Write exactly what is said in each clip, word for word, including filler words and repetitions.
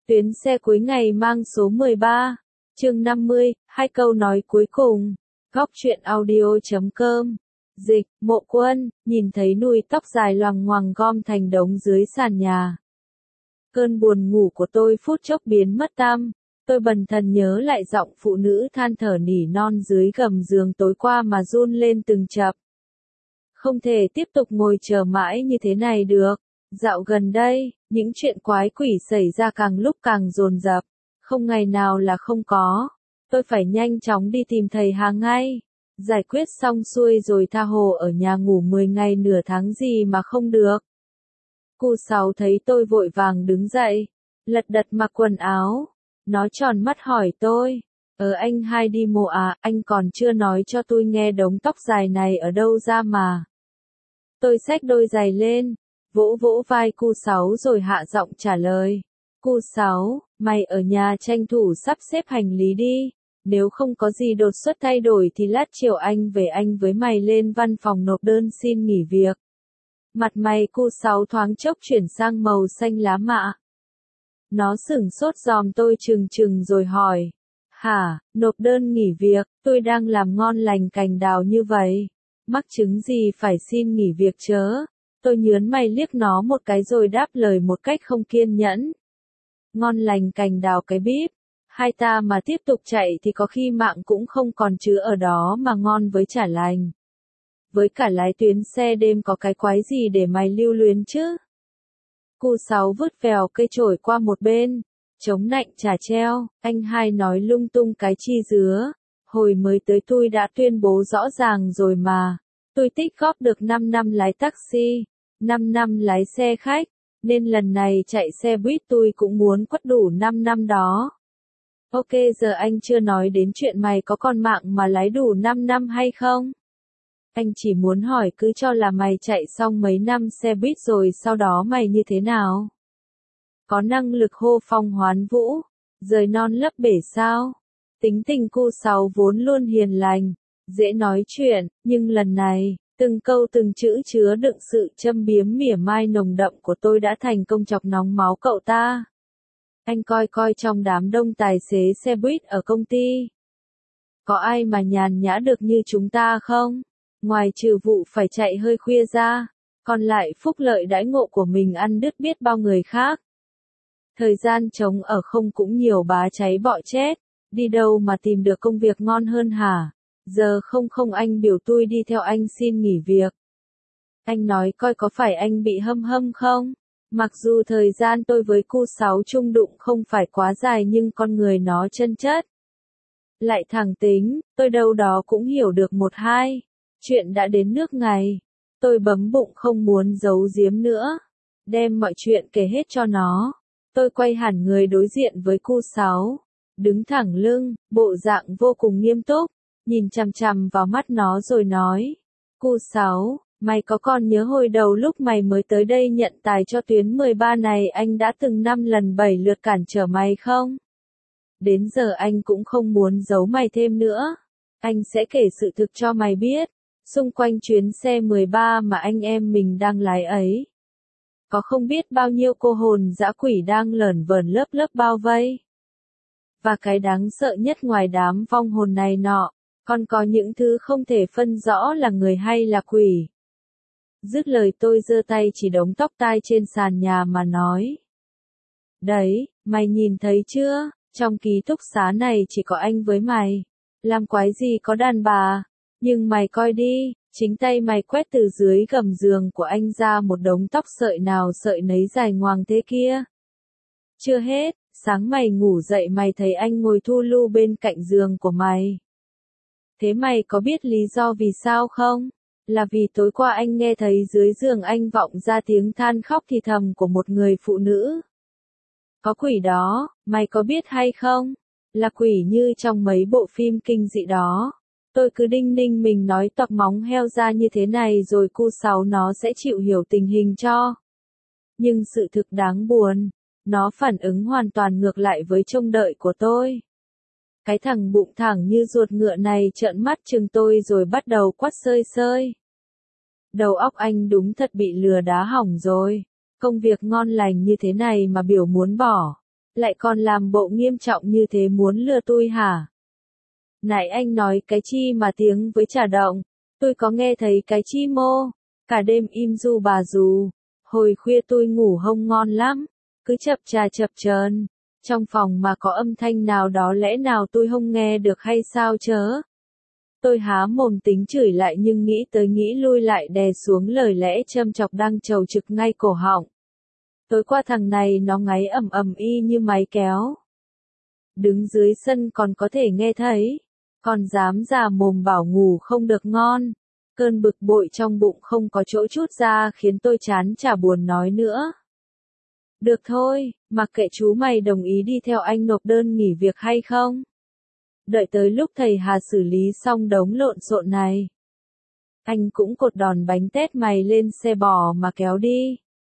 Tuyến xe cuối ngày mang số mười ba, chương năm mươi, hai câu nói cuối cùng. Góc truyện audio chấm com. Dịch, Mộ Quân, nhìn thấy nùi tóc dài loằng ngoằng gom thành đống dưới sàn nhà. Cơn buồn ngủ của tôi phút chốc biến mất tăm. Tôi bần thần nhớ lại giọng phụ nữ than thở nỉ non dưới gầm giường tối qua mà run lên từng chập. Không thể tiếp tục ngồi chờ mãi như thế này được. Dạo gần đây, những chuyện quái quỷ xảy ra càng lúc càng dồn dập, không ngày nào là không có. Tôi phải nhanh chóng đi tìm thầy Hà ngay. Giải quyết xong xuôi rồi tha hồ ở nhà ngủ mười ngày nửa tháng gì mà không được. Cu Sáu thấy tôi vội vàng đứng dậy, lật đật mặc quần áo. Nó tròn mắt hỏi tôi, ờ anh hai đi mộ à, anh còn chưa nói cho tôi nghe đống tóc dài này ở đâu ra mà. Tôi xách đôi giày lên, vỗ vỗ vai Cu Sáu rồi hạ giọng trả lời. Cu Sáu, mày ở nhà tranh thủ sắp xếp hành lý đi, nếu không có gì đột xuất thay đổi thì lát chiều anh về anh với mày lên văn phòng nộp đơn xin nghỉ việc. Mặt mày Cu Sáu thoáng chốc chuyển sang màu xanh lá mạ. Nó sửng sốt dòm tôi chừng chừng rồi hỏi, hả, nộp đơn nghỉ việc, tôi đang làm ngon lành cành đào như vậy, mắc chứng gì phải xin nghỉ việc chớ. Tôi nhớn mày liếc nó một cái rồi đáp lời một cách không kiên nhẫn. Ngon lành cành đào cái bíp, hai ta mà tiếp tục chạy thì có khi mạng cũng không còn chứa ở đó mà ngon với chả lành. Với cả lái tuyến xe đêm có cái quái gì để mày lưu luyến chứ? Cu Sáu vứt vèo cây chổi qua một bên, chống nạnh chả treo, anh hai nói lung tung cái chi dứa, hồi mới tới tôi đã tuyên bố rõ ràng rồi mà, tôi tích góp được năm năm lái taxi, năm năm lái xe khách, nên lần này chạy xe buýt tôi cũng muốn quất đủ năm năm đó. Ok, giờ anh chưa nói đến chuyện mày có con mạng mà lái đủ năm năm hay không? Anh chỉ muốn hỏi cứ cho là mày chạy xong mấy năm xe buýt rồi sau đó mày như thế nào? Có năng lực hô phong hoán vũ, rời non lấp bể sao? Tính tình Cu Sáu vốn luôn hiền lành, dễ nói chuyện, nhưng lần này, từng câu từng chữ chứa đựng sự châm biếm mỉa mai nồng đậm của tôi đã thành công chọc nóng máu cậu ta. Anh coi coi trong đám đông tài xế xe buýt ở công ty. Có ai mà nhàn nhã được như chúng ta không? Ngoài trừ vụ phải chạy hơi khuya ra, còn lại phúc lợi đãi ngộ của mình ăn đứt biết bao người khác. Thời gian trống ở không cũng nhiều bá cháy bọ chết, đi đâu mà tìm được công việc ngon hơn hả? Giờ không không anh biểu tôi đi theo anh xin nghỉ việc. Anh nói coi có phải anh bị hâm hâm không? Mặc dù thời gian tôi với Cu Sáu chung đụng không phải quá dài nhưng con người nó chân chất. Lại thẳng tính, tôi đâu đó cũng hiểu được một hai. Chuyện đã đến nước này. Tôi bấm bụng không muốn giấu giếm nữa. Đem mọi chuyện kể hết cho nó. Tôi quay hẳn người đối diện với Cu Sáu. Đứng thẳng lưng, bộ dạng vô cùng nghiêm túc. Nhìn chằm chằm vào mắt nó rồi nói. Cu Sáu, mày có còn nhớ hồi đầu lúc mày mới tới đây nhận tài cho tuyến mười ba này anh đã từng năm lần bảy lượt cản trở mày không? Đến giờ anh cũng không muốn giấu mày thêm nữa. Anh sẽ kể sự thực cho mày biết. Xung quanh chuyến xe mười ba mà anh em mình đang lái ấy. Có không biết bao nhiêu cô hồn dã quỷ đang lởn vởn lớp lớp bao vây. Và cái đáng sợ nhất ngoài đám vong hồn này nọ, còn có những thứ không thể phân rõ là người hay là quỷ. Dứt lời tôi giơ tay chỉ đống tóc tai trên sàn nhà mà nói. Đấy, mày nhìn thấy chưa, trong ký túc xá này chỉ có anh với mày. Làm quái gì có đàn bà. Nhưng mày coi đi, chính tay mày quét từ dưới gầm giường của anh ra một đống tóc sợi nào sợi nấy dài ngoằng thế kia. Chưa hết, sáng mày ngủ dậy mày thấy anh ngồi thu lu bên cạnh giường của mày. Thế mày có biết lý do vì sao không? Là vì tối qua anh nghe thấy dưới giường anh vọng ra tiếng than khóc thì thầm của một người phụ nữ. Có quỷ đó, mày có biết hay không? Là quỷ như trong mấy bộ phim kinh dị đó. Tôi cứ đinh ninh mình nói toạc móng heo ra như thế này rồi Cu Sáu nó sẽ chịu hiểu tình hình cho. Nhưng sự thực đáng buồn, nó phản ứng hoàn toàn ngược lại với trông đợi của tôi. Cái thằng bụng thẳng như ruột ngựa này trợn mắt chừng tôi rồi bắt đầu quát sơi sơi. Đầu óc anh đúng thật bị lừa đá hỏng rồi. Công việc ngon lành như thế này mà biểu muốn bỏ. Lại còn làm bộ nghiêm trọng như thế muốn lừa tôi hả? Nãy anh nói cái chi mà tiếng với Trà Động, tôi có nghe thấy cái chi mô, cả đêm im ru bà dù, hồi khuya tôi ngủ không ngon lắm, cứ chập chà chập chờn, trong phòng mà có âm thanh nào đó lẽ nào tôi không nghe được hay sao chớ? Tôi há mồm tính chửi lại nhưng nghĩ tới nghĩ lui lại đè xuống lời lẽ châm chọc đang trầu trực ngay cổ họng. Tối qua thằng này nó ngáy ầm ầm y như máy kéo. Đứng dưới sân còn có thể nghe thấy, còn dám già mồm bảo ngủ không được ngon. Cơn bực bội trong bụng không có chỗ trút ra khiến tôi chán chả buồn nói nữa. Được thôi, mặc kệ chú mày đồng ý đi theo anh nộp đơn nghỉ việc hay không? Đợi tới lúc thầy Hà xử lý xong đống lộn xộn này. Anh cũng cột đòn bánh tét mày lên xe bò mà kéo đi.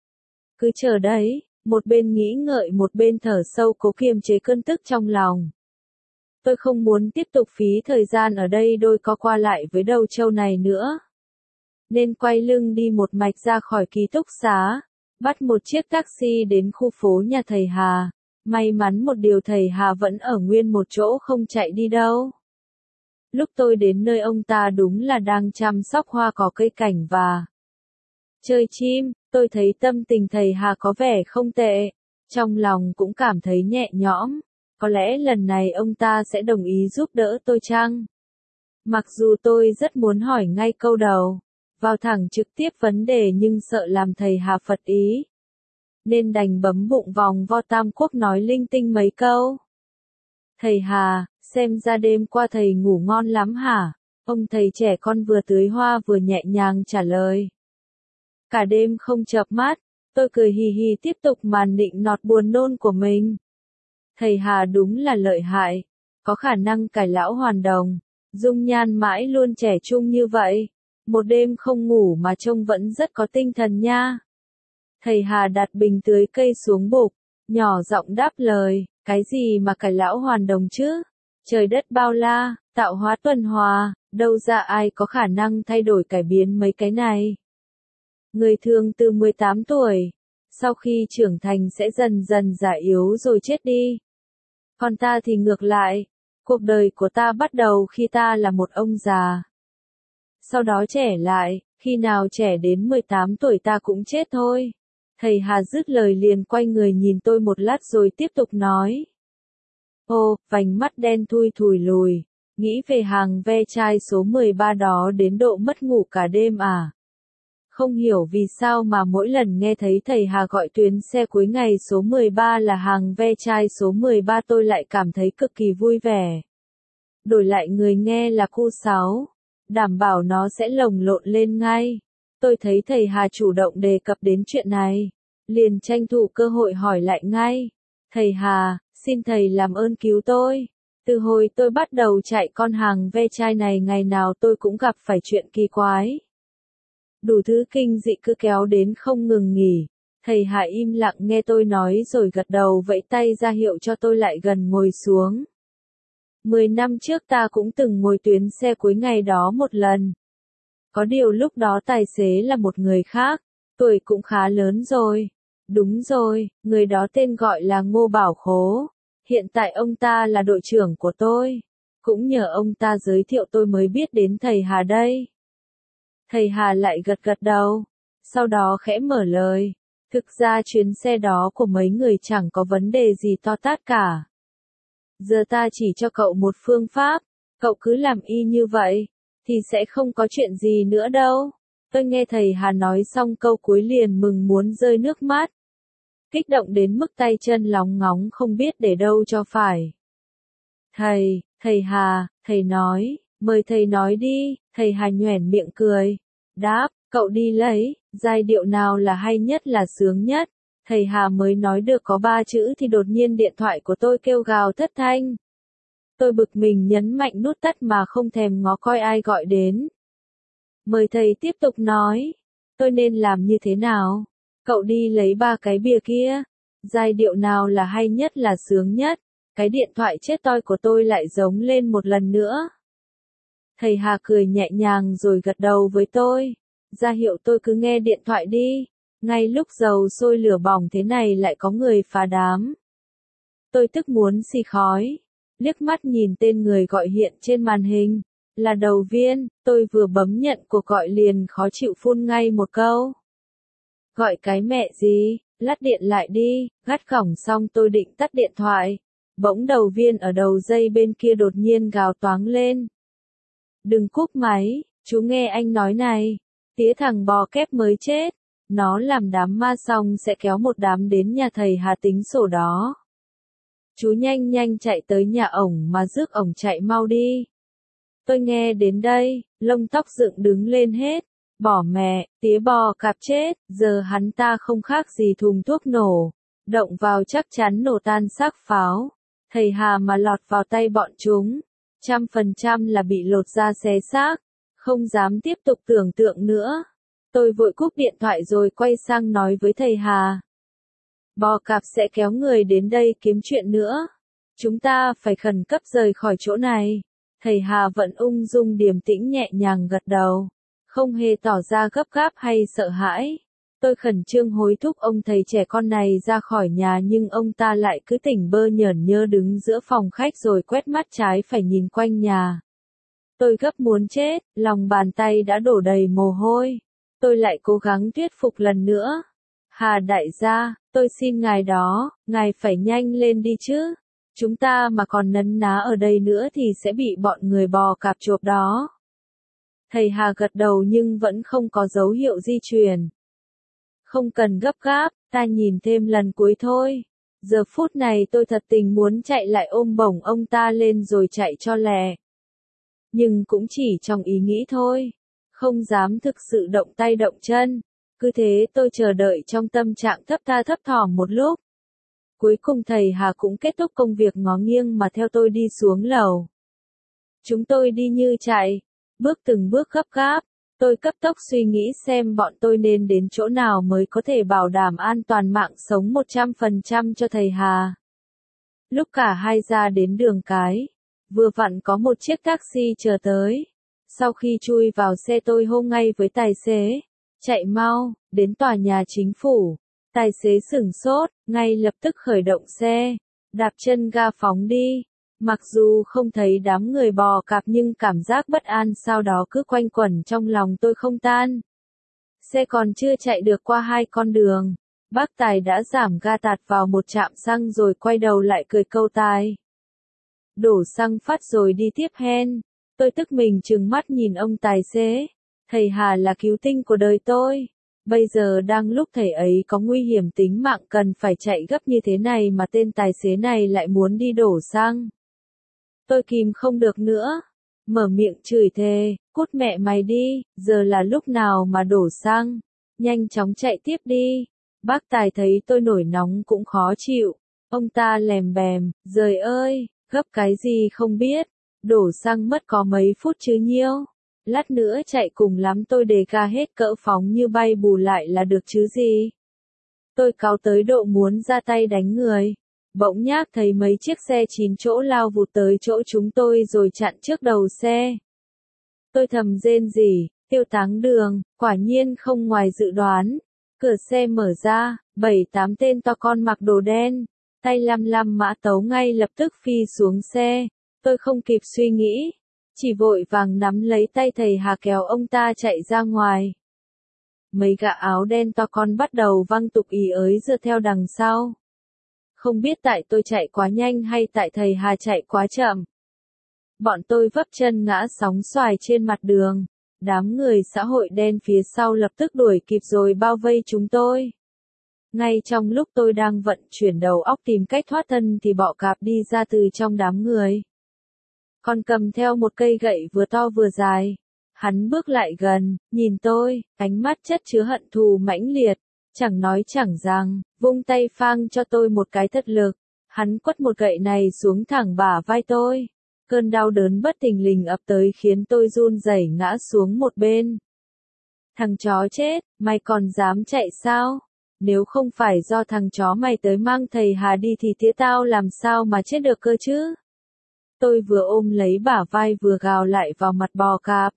Cứ chờ đấy, một bên nghĩ ngợi một bên thở sâu cố kiềm chế cơn tức trong lòng. Tôi không muốn tiếp tục phí thời gian ở đây đôi co qua lại với đầu trâu này nữa. Nên quay lưng đi một mạch ra khỏi ký túc xá, bắt một chiếc taxi đến khu phố nhà thầy Hà. May mắn một điều thầy Hà vẫn ở nguyên một chỗ không chạy đi đâu. Lúc tôi đến nơi ông ta đúng là đang chăm sóc hoa cỏ cây cảnh và chơi chim, tôi thấy tâm tình thầy Hà có vẻ không tệ, trong lòng cũng cảm thấy nhẹ nhõm, có lẽ lần này ông ta sẽ đồng ý giúp đỡ tôi chăng? Mặc dù tôi rất muốn hỏi ngay câu đầu, vào thẳng trực tiếp vấn đề nhưng sợ làm thầy Hà phật ý. Nên đành bấm bụng vòng vo Tam Quốc nói linh tinh mấy câu. Thầy Hà, xem ra đêm qua thầy ngủ ngon lắm hả? Ông thầy trẻ con vừa tưới hoa vừa nhẹ nhàng trả lời. Cả đêm không chợp mắt, tôi cười hì hì tiếp tục màn nịnh nọt buồn nôn của mình. Thầy Hà đúng là lợi hại, có khả năng cải lão hoàn đồng, dung nhan mãi luôn trẻ trung như vậy. Một đêm không ngủ mà trông vẫn rất có tinh thần nha. Thầy Hà đặt bình tưới cây xuống bục, nhỏ giọng đáp lời, cái gì mà cải lão hoàn đồng chứ? Trời đất bao la, tạo hóa tuần hòa, đâu ra ai có khả năng thay đổi cải biến mấy cái này. Người thường từ mười tám tuổi, sau khi trưởng thành sẽ dần dần già yếu rồi chết đi. Còn ta thì ngược lại, cuộc đời của ta bắt đầu khi ta là một ông già. Sau đó trẻ lại, khi nào trẻ đến mười tám tuổi ta cũng chết thôi. Thầy Hà dứt lời liền quay người nhìn tôi một lát rồi tiếp tục nói. Ô, vành mắt đen thui thùi lùi, nghĩ về hàng ve chai số mười ba đó đến độ mất ngủ cả đêm à? Không hiểu vì sao mà mỗi lần nghe thấy thầy Hà gọi tuyến xe cuối ngày số mười ba là hàng ve chai số mười ba tôi lại cảm thấy cực kỳ vui vẻ. Đổi lại người nghe là khu sáu, đảm bảo nó sẽ lồng lộn lên ngay. Tôi thấy thầy Hà chủ động đề cập đến chuyện này, liền tranh thủ cơ hội hỏi lại ngay. Thầy Hà, xin thầy làm ơn cứu tôi. Từ hồi tôi bắt đầu chạy con hàng ve chai này ngày nào tôi cũng gặp phải chuyện kỳ quái. Đủ thứ kinh dị cứ kéo đến không ngừng nghỉ. Thầy Hà im lặng nghe tôi nói rồi gật đầu vẫy tay ra hiệu cho tôi lại gần ngồi xuống. Mười năm trước ta cũng từng ngồi tuyến xe cuối ngày đó một lần. Có điều lúc đó tài xế là một người khác, tuổi cũng khá lớn rồi. Đúng rồi, người đó tên gọi là Ngô Bảo Khố. Hiện tại ông ta là đội trưởng của tôi. Cũng nhờ ông ta giới thiệu tôi mới biết đến thầy Hà đây. Thầy Hà lại gật gật đầu. Sau đó khẽ mở lời. Thực ra chuyến xe đó của mấy người chẳng có vấn đề gì to tát cả. Giờ ta chỉ cho cậu một phương pháp. Cậu cứ làm y như vậy, thì sẽ không có chuyện gì nữa đâu. Tôi nghe thầy Hà nói xong câu cuối liền mừng muốn rơi nước mắt. Kích động đến mức tay chân lóng ngóng không biết để đâu cho phải. Thầy, thầy Hà, thầy nói, mời thầy nói đi, thầy Hà nhoẻn miệng cười. Đáp, cậu đi lấy, giai điệu nào là hay nhất là sướng nhất. Thầy Hà mới nói được có ba chữ thì đột nhiên điện thoại của tôi kêu gào thất thanh. Tôi bực mình nhấn mạnh nút tắt mà không thèm ngó coi ai gọi đến. Mời thầy tiếp tục nói, tôi nên làm như thế nào? Cậu đi lấy ba cái bìa kia. Giai điệu nào là hay nhất là sướng nhất. Cái điện thoại chết toi của tôi lại giống lên một lần nữa. Thầy Hà cười nhẹ nhàng rồi gật đầu với tôi. Ra hiệu tôi cứ nghe điện thoại đi. Ngay lúc dầu sôi lửa bỏng thế này lại có người phá đám. Tôi tức muốn xì khói. Liếc mắt nhìn tên người gọi hiện trên màn hình. Là Đầu Viên, tôi vừa bấm nhận cuộc gọi liền khó chịu phun ngay một câu. Gọi cái mẹ gì, lát điện lại đi, gắt gỏng xong tôi định tắt điện thoại. Bỗng Đầu Viên ở đầu dây bên kia đột nhiên gào toáng lên. Đừng cúp máy, chú nghe anh nói này, tía thằng bò kép mới chết, nó làm đám ma xong sẽ kéo một đám đến nhà thầy Hà tính sổ đó. Chú nhanh nhanh chạy tới nhà ổng mà rước ổng chạy mau đi. Tôi nghe đến đây, lông tóc dựng đứng lên hết. Bỏ mẹ, tía bò cạp chết, giờ hắn ta không khác gì thùng thuốc nổ. Động vào chắc chắn nổ tan xác pháo. Thầy Hà mà lọt vào tay bọn chúng, trăm phần trăm là bị lột da xé xác. Không dám tiếp tục tưởng tượng nữa. Tôi vội cúp điện thoại rồi quay sang nói với thầy Hà. Bò cạp sẽ kéo người đến đây kiếm chuyện nữa. Chúng ta phải khẩn cấp rời khỏi chỗ này. Thầy Hà vẫn ung dung điềm tĩnh nhẹ nhàng gật đầu. Không hề tỏ ra gấp gáp hay sợ hãi. Tôi khẩn trương hối thúc ông thầy trẻ con này ra khỏi nhà nhưng ông ta lại cứ tỉnh bơ nhởn nhơ đứng giữa phòng khách rồi quét mắt trái phải nhìn quanh nhà. Tôi gấp muốn chết, lòng bàn tay đã đổ đầy mồ hôi. Tôi lại cố gắng thuyết phục lần nữa. Hà đại gia, tôi xin ngài đó, ngài phải nhanh lên đi chứ. Chúng ta mà còn nấn ná ở đây nữa thì sẽ bị bọn người bò cạp chộp đó. Thầy Hà gật đầu nhưng vẫn không có dấu hiệu di chuyển. Không cần gấp gáp, ta nhìn thêm lần cuối thôi. Giờ phút này tôi thật tình muốn chạy lại ôm bổng ông ta lên rồi chạy cho lẹ. Nhưng cũng chỉ trong ý nghĩ thôi. Không dám thực sự động tay động chân. Cứ thế tôi chờ đợi trong tâm trạng thấp tha thấp thỏm một lúc. Cuối cùng thầy Hà cũng kết thúc công việc ngó nghiêng mà theo tôi đi xuống lầu. Chúng tôi đi như chạy, bước từng bước gấp gáp. Tôi cấp tốc suy nghĩ xem bọn tôi nên đến chỗ nào mới có thể bảo đảm an toàn mạng sống một trăm phần trăm cho thầy Hà. Lúc cả hai ra đến đường cái, vừa vặn có một chiếc taxi chờ tới. Sau khi chui vào xe tôi hô ngay với tài xế, chạy mau, đến tòa nhà chính phủ. Tài xế sửng sốt, ngay lập tức khởi động xe, đạp chân ga phóng đi. Mặc dù không thấy đám người bò cạp nhưng cảm giác bất an sau đó cứ quanh quẩn trong lòng tôi không tan. Xe còn chưa chạy được qua hai con đường, bác Tài đã giảm ga tạt vào một trạm xăng rồi quay đầu lại cười câu tài. Đổ xăng phát rồi đi tiếp hen. Tôi tức mình trừng mắt nhìn ông tài xế. Thầy Hà là cứu tinh của đời tôi. Bây giờ đang lúc thầy ấy có nguy hiểm tính mạng cần phải chạy gấp như thế này mà tên tài xế này lại muốn đi đổ xăng. Tôi kìm không được nữa. Mở miệng chửi thề, cút mẹ mày đi, giờ là lúc nào mà đổ xăng. Nhanh chóng chạy tiếp đi. Bác Tài thấy tôi nổi nóng cũng khó chịu. Ông ta lèm bèm, giời ơi, gấp cái gì không biết. Đổ xăng mất có mấy phút chứ nhiêu. Lát nữa chạy cùng lắm tôi đề ga hết cỡ phóng như bay bù lại là được chứ gì. Tôi cáu tới độ muốn ra tay đánh người. Bỗng nhác thấy mấy chiếc xe chín chỗ lao vụt tới chỗ chúng tôi rồi chặn trước đầu xe. Tôi thầm rên rỉ, tiêu táng đường, quả nhiên không ngoài dự đoán. Cửa xe mở ra, bảy tám tên to con mặc đồ đen, tay lăm lăm mã tấu ngay lập tức phi xuống xe. Tôi không kịp suy nghĩ, chỉ vội vàng nắm lấy tay thầy Hà kéo ông ta chạy ra ngoài. Mấy gã áo đen to con bắt đầu văng tục ý ới dựa theo đằng sau. Không biết tại tôi chạy quá nhanh hay tại thầy Hà chạy quá chậm. Bọn tôi vấp chân ngã sóng xoài trên mặt đường. Đám người xã hội đen phía sau lập tức đuổi kịp rồi bao vây chúng tôi. Ngay trong lúc tôi đang vận chuyển đầu óc tìm cách thoát thân thì bọ cạp đi ra từ trong đám người. Còn cầm theo một cây gậy vừa to vừa dài. Hắn bước lại gần, nhìn tôi, ánh mắt chất chứa hận thù mãnh liệt. Chẳng nói chẳng rằng, vung tay phang cho tôi một cái thật lực. Hắn quất một gậy này xuống thẳng bả vai tôi. Cơn đau đớn bất thình lình ập tới khiến tôi run rẩy ngã xuống một bên. Thằng chó chết, mày còn dám chạy sao? Nếu không phải do thằng chó mày tới mang thầy Hà đi thì tía tao làm sao mà chết được cơ chứ? Tôi vừa ôm lấy bả vai vừa gào lại vào mặt bò cạp.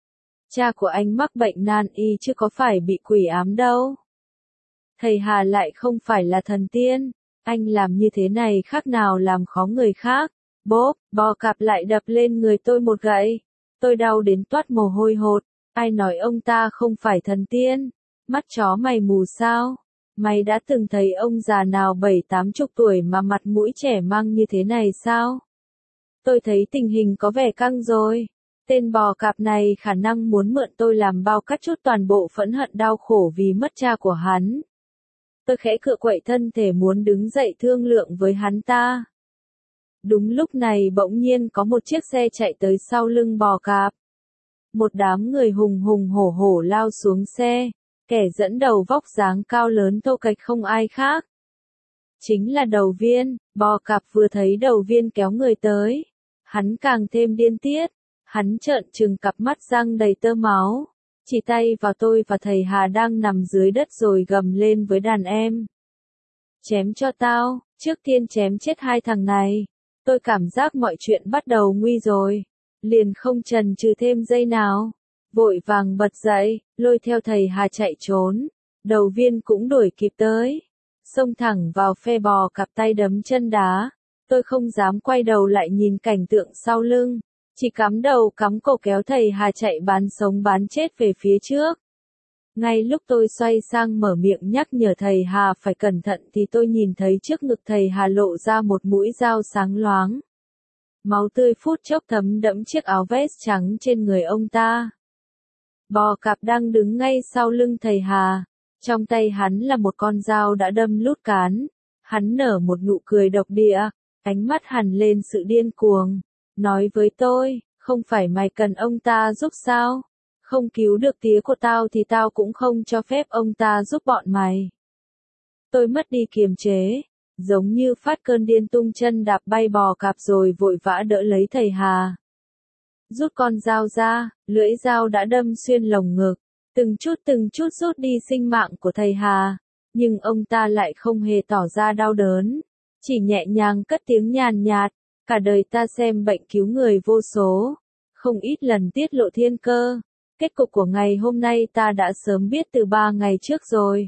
Cha của anh mắc bệnh nan y chứ có phải bị quỷ ám đâu. Thầy Hà lại không phải là thần tiên. Anh làm như thế này khác nào làm khó người khác. Bốp, bò cạp lại đập lên người tôi một gậy. Tôi đau đến toát mồ hôi hột. Ai nói ông ta không phải thần tiên? Mắt chó mày mù sao? Mày đã từng thấy ông già nào bảy tám chục tuổi mà mặt mũi trẻ măng như thế này sao? Tôi thấy tình hình có vẻ căng rồi. Tên bò cạp này khả năng muốn mượn tôi làm bao cắt chút toàn bộ phẫn hận đau khổ vì mất cha của hắn. Tôi khẽ cựa quậy thân thể muốn đứng dậy thương lượng với hắn ta. Đúng lúc này bỗng nhiên có một chiếc xe chạy tới sau lưng bò cạp. Một đám người hùng hùng hổ hổ lao xuống xe, kẻ dẫn đầu vóc dáng cao lớn thô kệch không ai khác. Chính là Đầu Viên. Bò cạp vừa thấy Đầu Viên kéo người tới, hắn càng thêm điên tiết, hắn trợn trừng cặp mắt răng đầy tơ máu, chỉ tay vào tôi và thầy Hà đang nằm dưới đất rồi gầm lên với đàn em. Chém cho tao, trước tiên chém chết hai thằng này. Tôi cảm giác mọi chuyện bắt đầu nguy rồi. Liền không chần chừ thêm giây nào. Vội vàng bật dậy, lôi theo thầy Hà chạy trốn. Đầu Viên cũng đuổi kịp tới. Xông thẳng vào phe bò cặp tay đấm chân đá. Tôi không dám quay đầu lại nhìn cảnh tượng sau lưng. Chỉ cắm đầu cắm cổ kéo thầy Hà chạy bán sống bán chết về phía trước. Ngay lúc tôi xoay sang mở miệng nhắc nhở thầy Hà phải cẩn thận thì tôi nhìn thấy trước ngực thầy Hà lộ ra một mũi dao sáng loáng. Máu tươi phút chốc thấm đẫm chiếc áo vest trắng trên người ông ta. Bò cạp đang đứng ngay sau lưng thầy Hà. Trong tay hắn là một con dao đã đâm lút cán. Hắn nở một nụ cười độc địa, ánh mắt hằn lên sự điên cuồng. Nói với tôi, không phải mày cần ông ta giúp sao? Không cứu được tía của tao thì tao cũng không cho phép ông ta giúp bọn mày. Tôi mất đi kiềm chế, giống như phát cơn điên tung chân đạp bay bò cạp rồi vội vã đỡ lấy thầy Hà. Rút con dao ra, lưỡi dao đã đâm xuyên lồng ngực, từng chút từng chút rút đi sinh mạng của thầy Hà, nhưng ông ta lại không hề tỏ ra đau đớn, chỉ nhẹ nhàng cất tiếng nhàn nhạt, cả đời ta xem bệnh cứu người vô số, không ít lần tiết lộ thiên cơ. Kết cục của ngày hôm nay ta đã sớm biết từ ba ngày trước rồi.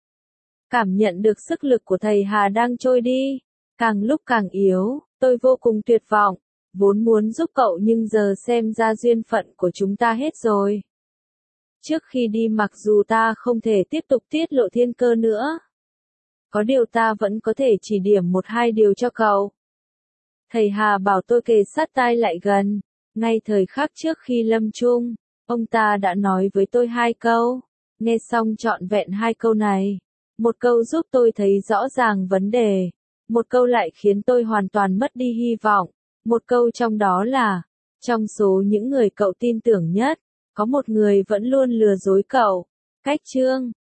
Cảm nhận được sức lực của thầy Hà đang trôi đi, càng lúc càng yếu, tôi vô cùng tuyệt vọng, vốn muốn giúp cậu nhưng giờ xem ra duyên phận của chúng ta hết rồi. Trước khi đi mặc dù ta không thể tiếp tục tiết lộ thiên cơ nữa, có điều ta vẫn có thể chỉ điểm một hai điều cho cậu. Thầy Hà bảo tôi kề sát tai lại gần, ngay thời khắc trước khi lâm chung. Ông ta đã nói với tôi hai câu, nghe xong trọn vẹn hai câu này. Một câu giúp tôi thấy rõ ràng vấn đề, một câu lại khiến tôi hoàn toàn mất đi hy vọng. Một câu trong đó là, trong số những người cậu tin tưởng nhất, có một người vẫn luôn lừa dối cậu. Cách chương